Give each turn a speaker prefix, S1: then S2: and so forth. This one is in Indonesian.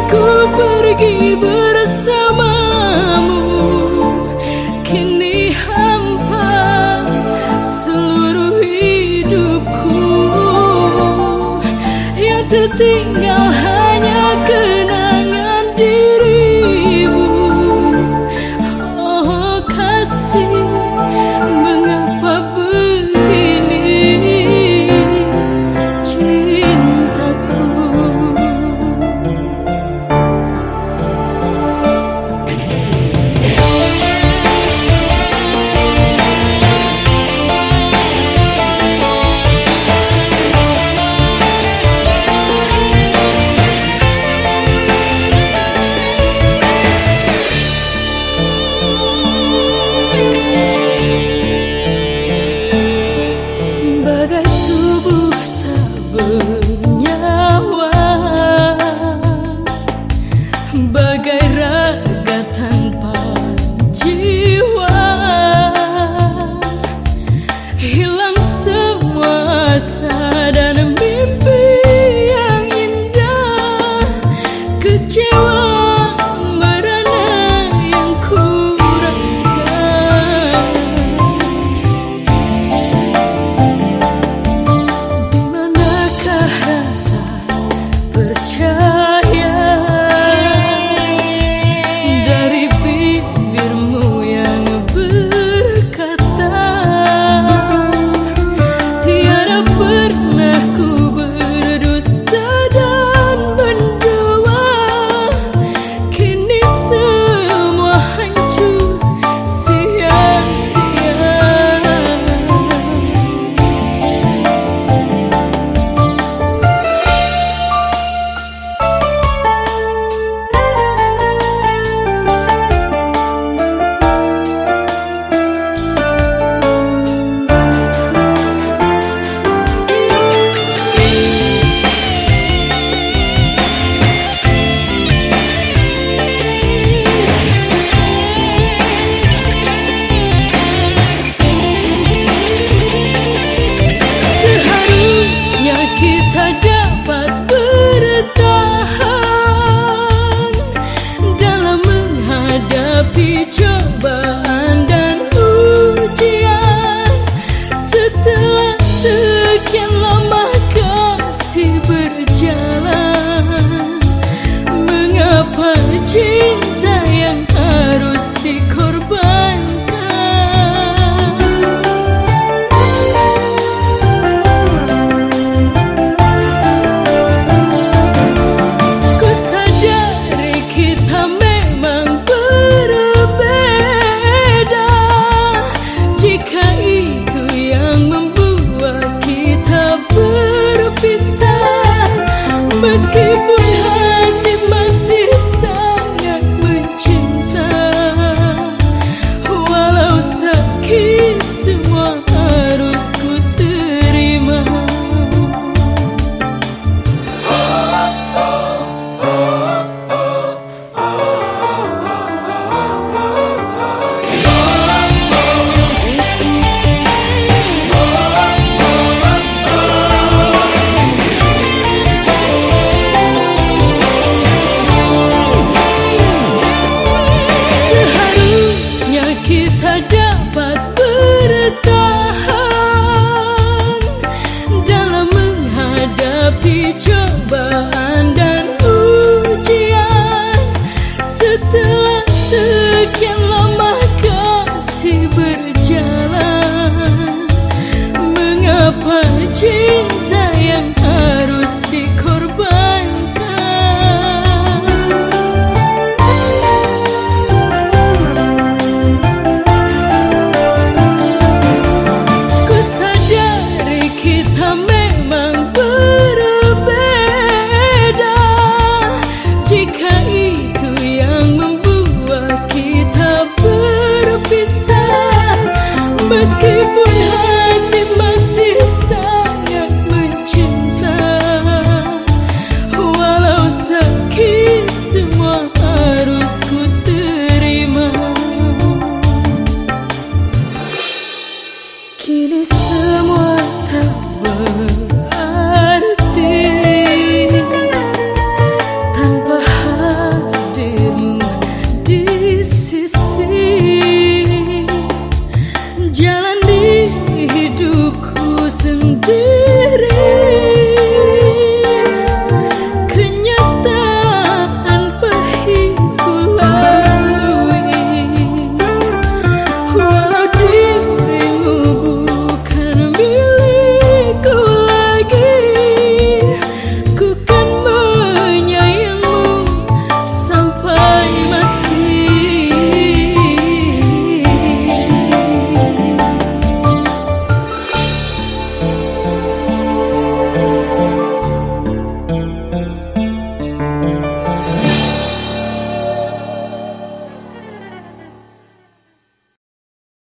S1: ku pergi bersamamu, kini hampa seluruh hidupku. Yang tertinggal hanya kenangan dirimu. Oh kasih, mengapa begini cintaku? Bagai tubuh tak bernyawa, bagai raga tanpa jiwa, hilang semua asa dan mimpi yang indah. Kecewa merana yang ku rasa. Dimanakah rasa percaya dari bibirmu yang berkata, tiada pernah ku berdusta dan mendua. Kini semua hancur sia-sia. Seharusnya kita dapat bertahan dalam menghadapi cobaan dan ujian. Setelah sekian lama kasih berjalan, mengapa cinta yang harus dikorbankan? Ku sadari kita memang berbeda. Jika itu yang membuat kita berpisah, meskipun